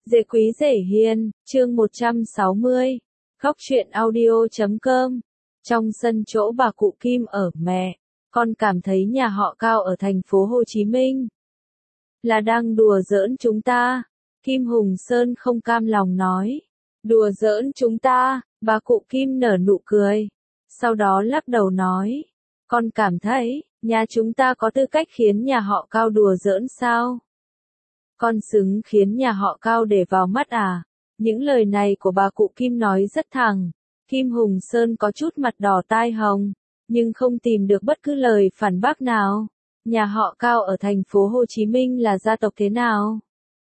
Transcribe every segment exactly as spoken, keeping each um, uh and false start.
Dễ quý dễ hiền, chương một trăm sáu mươi. Góc truyện audio chấm com. Trong sân chỗ bà cụ Kim ở, mẹ, con cảm thấy nhà họ Cao ở thành phố Hồ Chí Minh là đang đùa giỡn chúng ta. Kim Hùng Sơn không cam lòng nói. Đùa giỡn chúng ta, bà cụ Kim nở nụ cười. Sau đó lắc đầu nói. Con cảm thấy, nhà chúng ta có tư cách khiến nhà họ Cao đùa giỡn sao? Con xứng khiến nhà họ Cao để vào mắt à? Những lời này của bà cụ Kim nói rất thẳng. Kim Hùng Sơn có chút mặt đỏ tai hồng, nhưng không tìm được bất cứ lời phản bác nào. Nhà họ Cao ở thành phố Hồ Chí Minh là gia tộc thế nào?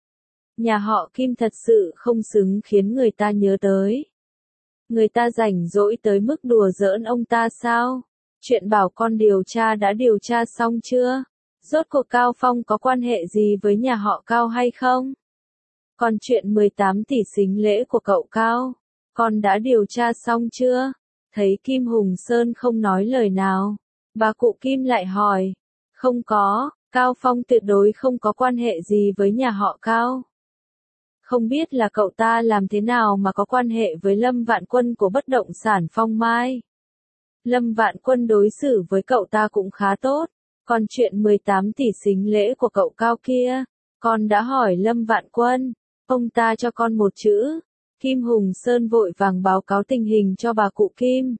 Nhà họ Kim thật sự không xứng khiến người ta nhớ tới. Người ta rảnh rỗi tới mức đùa giỡn ông ta sao? Chuyện bảo con điều tra đã điều tra xong chưa? Rốt cuộc Cao Phong có quan hệ gì với nhà họ Cao hay không? Còn chuyện mười tám tỷ sính lễ của cậu Cao, con đã điều tra xong chưa? Thấy Kim Hùng Sơn không nói lời nào, bà cụ Kim lại hỏi. Không có, Cao Phong tuyệt đối không có quan hệ gì với nhà họ Cao. Không biết là cậu ta làm thế nào mà có quan hệ với Lâm Vạn Quân của bất động sản Phong Mai. Lâm Vạn Quân đối xử với cậu ta cũng khá tốt. Còn chuyện mười tám tỷ sính lễ của cậu Cao kia, con đã hỏi Lâm Vạn Quân, ông ta cho con một chữ. Kim Hùng Sơn vội vàng báo cáo tình hình cho bà cụ Kim.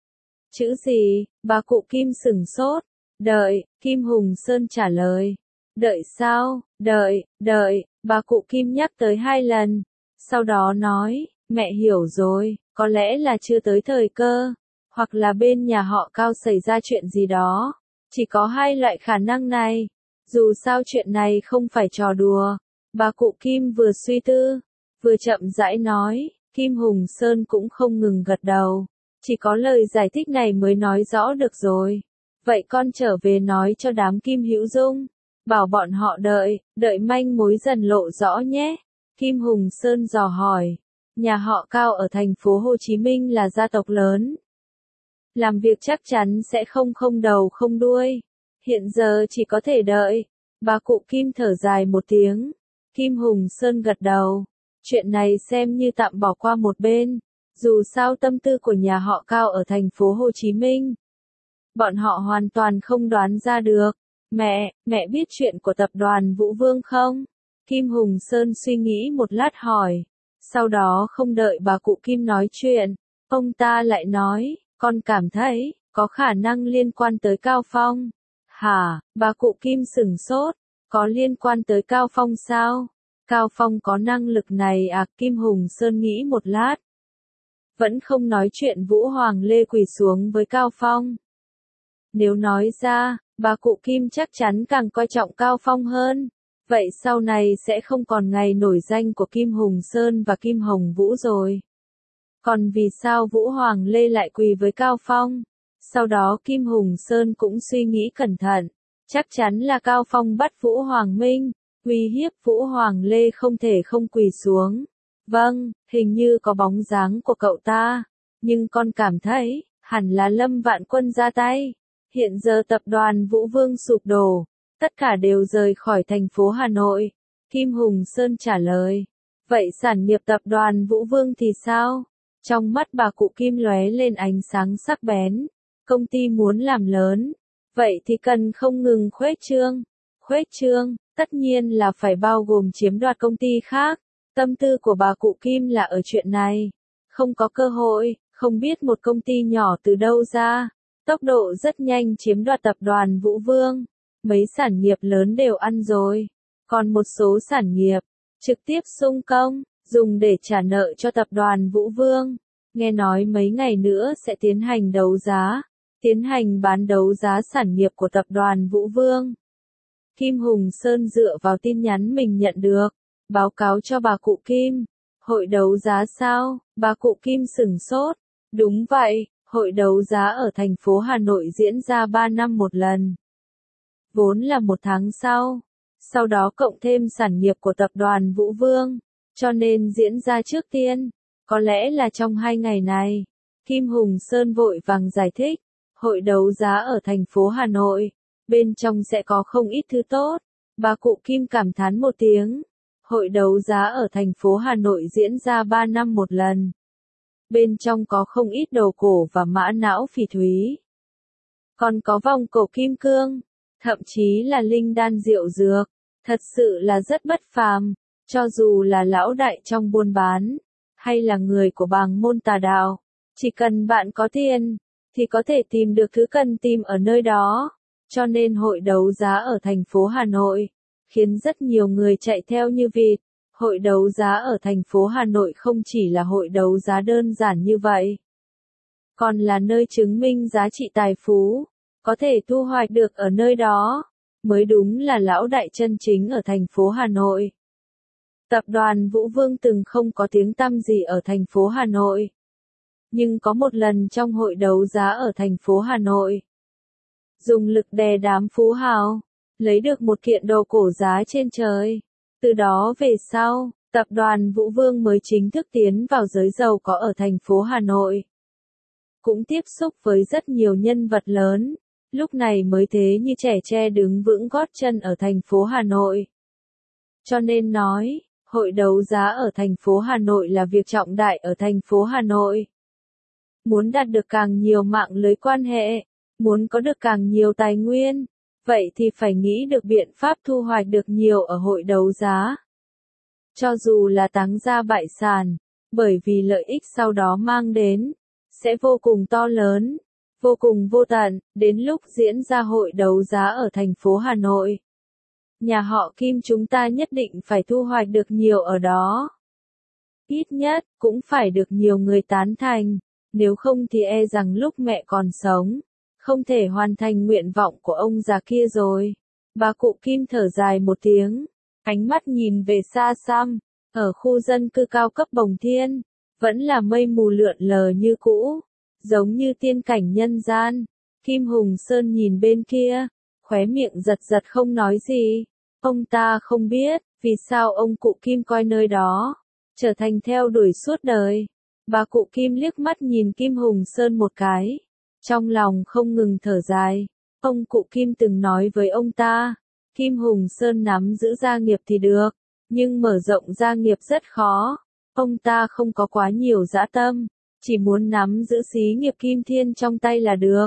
Chữ gì? Bà cụ Kim sửng sốt. Đợi, Kim Hùng Sơn trả lời. Đợi sao? Đợi, đợi, bà cụ Kim nhắc tới hai lần. Sau đó nói, mẹ hiểu rồi, có lẽ là chưa tới thời cơ, hoặc là bên nhà họ Cao xảy ra chuyện gì đó. Chỉ có hai loại khả năng này. Dù sao chuyện này không phải trò đùa. Bà cụ Kim vừa suy tư, vừa chậm rãi nói. Kim Hùng Sơn cũng không ngừng gật đầu. Chỉ có lời giải thích này mới nói rõ được rồi. Vậy con trở về nói cho đám Kim Hữu Dung. Bảo bọn họ đợi, đợi manh mối dần lộ rõ nhé. Kim Hùng Sơn dò hỏi. Nhà họ Cao ở thành phố Hồ Chí Minh là gia tộc lớn. Làm việc chắc chắn sẽ không không đầu không đuôi. Hiện giờ chỉ có thể đợi. Bà cụ Kim thở dài một tiếng. Kim Hùng Sơn gật đầu. Chuyện này xem như tạm bỏ qua một bên. Dù sao tâm tư của nhà họ Cao ở thành phố Hồ Chí Minh, bọn họ hoàn toàn không đoán ra được. Mẹ, mẹ biết chuyện của tập đoàn Vũ Vương không? Kim Hùng Sơn suy nghĩ một lát hỏi. Sau đó không đợi bà cụ Kim nói chuyện, ông ta lại nói. Con cảm thấy, có khả năng liên quan tới Cao Phong. Hả, bà cụ Kim sửng sốt, có liên quan tới Cao Phong sao? Cao Phong có năng lực này à? Kim Hùng Sơn nghĩ một lát. Vẫn không nói chuyện Vũ Hoàng Lê quỳ xuống với Cao Phong. Nếu nói ra, bà cụ Kim chắc chắn càng coi trọng Cao Phong hơn. Vậy sau này sẽ không còn ngày nổi danh của Kim Hùng Sơn và Kim Hồng Vũ rồi. Còn vì sao Vũ Hoàng Lê lại quỳ với Cao Phong? Sau đó Kim Hùng Sơn cũng suy nghĩ cẩn thận. Chắc chắn là Cao Phong bắt Vũ Hoàng Minh, uy hiếp Vũ Hoàng Lê không thể không quỳ xuống. Vâng, hình như có bóng dáng của cậu ta. Nhưng con cảm thấy, hẳn là Lâm Vạn Quân ra tay. Hiện giờ tập đoàn Vũ Vương sụp đổ. Tất cả đều rời khỏi thành phố Hà Nội. Kim Hùng Sơn trả lời. Vậy sản nghiệp tập đoàn Vũ Vương thì sao? Trong mắt bà cụ Kim lóe lên ánh sáng sắc bén. Công ty muốn làm lớn. Vậy thì cần không ngừng khuếch trương. Khuếch trương, tất nhiên là phải bao gồm chiếm đoạt công ty khác. Tâm tư của bà cụ Kim là ở chuyện này. Không có cơ hội, không biết một công ty nhỏ từ đâu ra. Tốc độ rất nhanh chiếm đoạt tập đoàn Vũ Vương. Mấy sản nghiệp lớn đều ăn rồi. Còn một số sản nghiệp, trực tiếp xung công, dùng để trả nợ cho tập đoàn Vũ Vương. Nghe nói mấy ngày nữa sẽ tiến hành đấu giá, tiến hành bán đấu giá sản nghiệp của tập đoàn Vũ Vương. Kim Hùng Sơn dựa vào tin nhắn mình nhận được, báo cáo cho bà cụ Kim. Hội đấu giá sao? Bà cụ Kim sửng sốt. Đúng vậy, hội đấu giá ở thành phố Hà Nội diễn ra ba năm một lần. Vốn là một tháng sau. Sau đó cộng thêm sản nghiệp của tập đoàn Vũ Vương, cho nên diễn ra trước tiên. Có lẽ là trong hai ngày này. Kim Hùng Sơn vội vàng giải thích. Hội đấu giá ở thành phố Hà Nội, bên trong sẽ có không ít thứ tốt. Bà cụ Kim cảm thán một tiếng. Hội đấu giá ở thành phố Hà Nội diễn ra ba năm một lần. Bên trong có không ít đồ cổ và mã não phỉ thúy. Còn có vòng cổ kim cương, thậm chí là linh đan diệu dược. Thật sự là rất bất phàm, cho dù là lão đại trong buôn bán, hay là người của bàng môn tà đạo. Chỉ cần bạn có tiền, thì có thể tìm được thứ cần tìm ở nơi đó. Cho nên hội đấu giá ở thành phố Hà Nội, khiến rất nhiều người chạy theo như vịt. Hội đấu giá ở thành phố Hà Nội không chỉ là hội đấu giá đơn giản như vậy, còn là nơi chứng minh giá trị tài phú, có thể thu hoạch được ở nơi đó, mới đúng là lão đại chân chính ở thành phố Hà Nội. Tập đoàn Vũ Vương từng không có tiếng tăm gì ở thành phố Hà Nội. Nhưng có một lần trong hội đấu giá ở thành phố Hà Nội, dùng lực đè đám phú hào, lấy được một kiện đồ cổ giá trên trời. Từ đó về sau, tập đoàn Vũ Vương mới chính thức tiến vào giới giàu có ở thành phố Hà Nội. Cũng tiếp xúc với rất nhiều nhân vật lớn, lúc này mới thế như trẻ tre đứng vững gót chân ở thành phố Hà Nội. Cho nên nói, hội đấu giá ở thành phố Hà Nội là việc trọng đại ở thành phố Hà Nội. Muốn đạt được càng nhiều mạng lưới quan hệ, muốn có được càng nhiều tài nguyên, vậy thì phải nghĩ được biện pháp thu hoạch được nhiều ở hội đấu giá. Cho dù là táng ra bại sản, bởi vì lợi ích sau đó mang đến, sẽ vô cùng to lớn, vô cùng vô tận, đến lúc diễn ra hội đấu giá ở thành phố Hà Nội. Nhà họ Kim chúng ta nhất định phải thu hoạch được nhiều ở đó. Ít nhất, cũng phải được nhiều người tán thành, nếu không thì e rằng lúc mẹ còn sống, không thể hoàn thành nguyện vọng của ông già kia rồi. Bà cụ Kim thở dài một tiếng, ánh mắt nhìn về xa xăm, ở khu dân cư cao cấp Bồng Thiên, vẫn là mây mù lượn lờ như cũ, giống như tiên cảnh nhân gian. Kim Hùng Sơn nhìn bên kia, khóe miệng giật giật không nói gì. Ông ta không biết, vì sao ông cụ Kim coi nơi đó, trở thành theo đuổi suốt đời. Bà cụ Kim liếc mắt nhìn Kim Hùng Sơn một cái, trong lòng không ngừng thở dài. Ông cụ Kim từng nói với ông ta, Kim Hùng Sơn nắm giữ gia nghiệp thì được, nhưng mở rộng gia nghiệp rất khó. Ông ta không có quá nhiều dã tâm, chỉ muốn nắm giữ xí nghiệp Kim Thiên trong tay là được.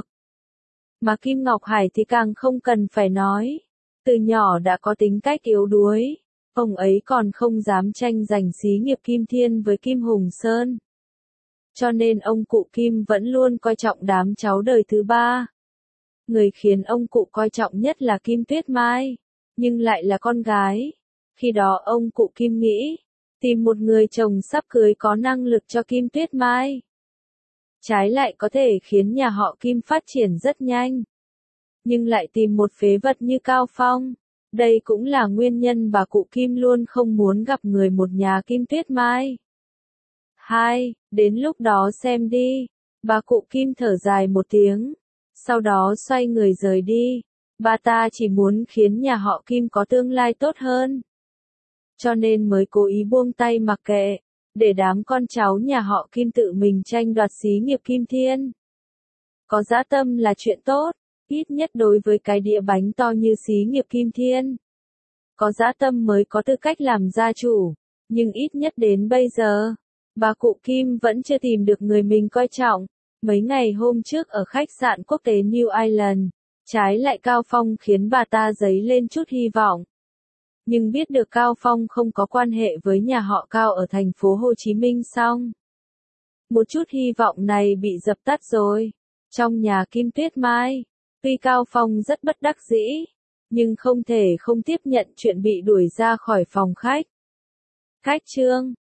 Mà Kim Ngọc Hải thì càng không cần phải nói, từ nhỏ đã có tính cách yếu đuối, ông ấy còn không dám tranh giành xí nghiệp Kim Thiên với Kim Hùng Sơn. Cho nên ông cụ Kim vẫn luôn coi trọng đám cháu đời thứ ba. Người khiến ông cụ coi trọng nhất là Kim Tuyết Mai, nhưng lại là con gái. Khi đó ông cụ Kim nghĩ, tìm một người chồng sắp cưới có năng lực cho Kim Tuyết Mai. Trái lại có thể khiến nhà họ Kim phát triển rất nhanh. Nhưng lại tìm một phế vật như Cao Phong. Đây cũng là nguyên nhân bà cụ Kim luôn không muốn gặp người một nhà Kim Tuyết Mai. Hai, đến lúc đó xem đi. Bà cụ Kim thở dài một tiếng, sau đó xoay người rời đi. Bà ta chỉ muốn khiến nhà họ Kim có tương lai tốt hơn, cho nên mới cố ý buông tay mặc kệ, để đám con cháu nhà họ Kim tự mình tranh đoạt xí nghiệp Kim Thiên. Có dã tâm là chuyện tốt, ít nhất đối với cái đĩa bánh to như xí nghiệp Kim Thiên. Có dã tâm mới có tư cách làm gia chủ, nhưng ít nhất đến bây giờ, bà cụ Kim vẫn chưa tìm được người mình coi trọng. Mấy ngày hôm trước ở khách sạn quốc tế New Island, trái lại Cao Phong khiến bà ta dấy lên chút hy vọng. Nhưng biết được Cao Phong không có quan hệ với nhà họ Cao ở thành phố Hồ Chí Minh xong, một chút hy vọng này bị dập tắt rồi. Trong nhà Kim Tuyết Mai, tuy Cao Phong rất bất đắc dĩ, nhưng không thể không tiếp nhận chuyện bị đuổi ra khỏi phòng khách. Khách trương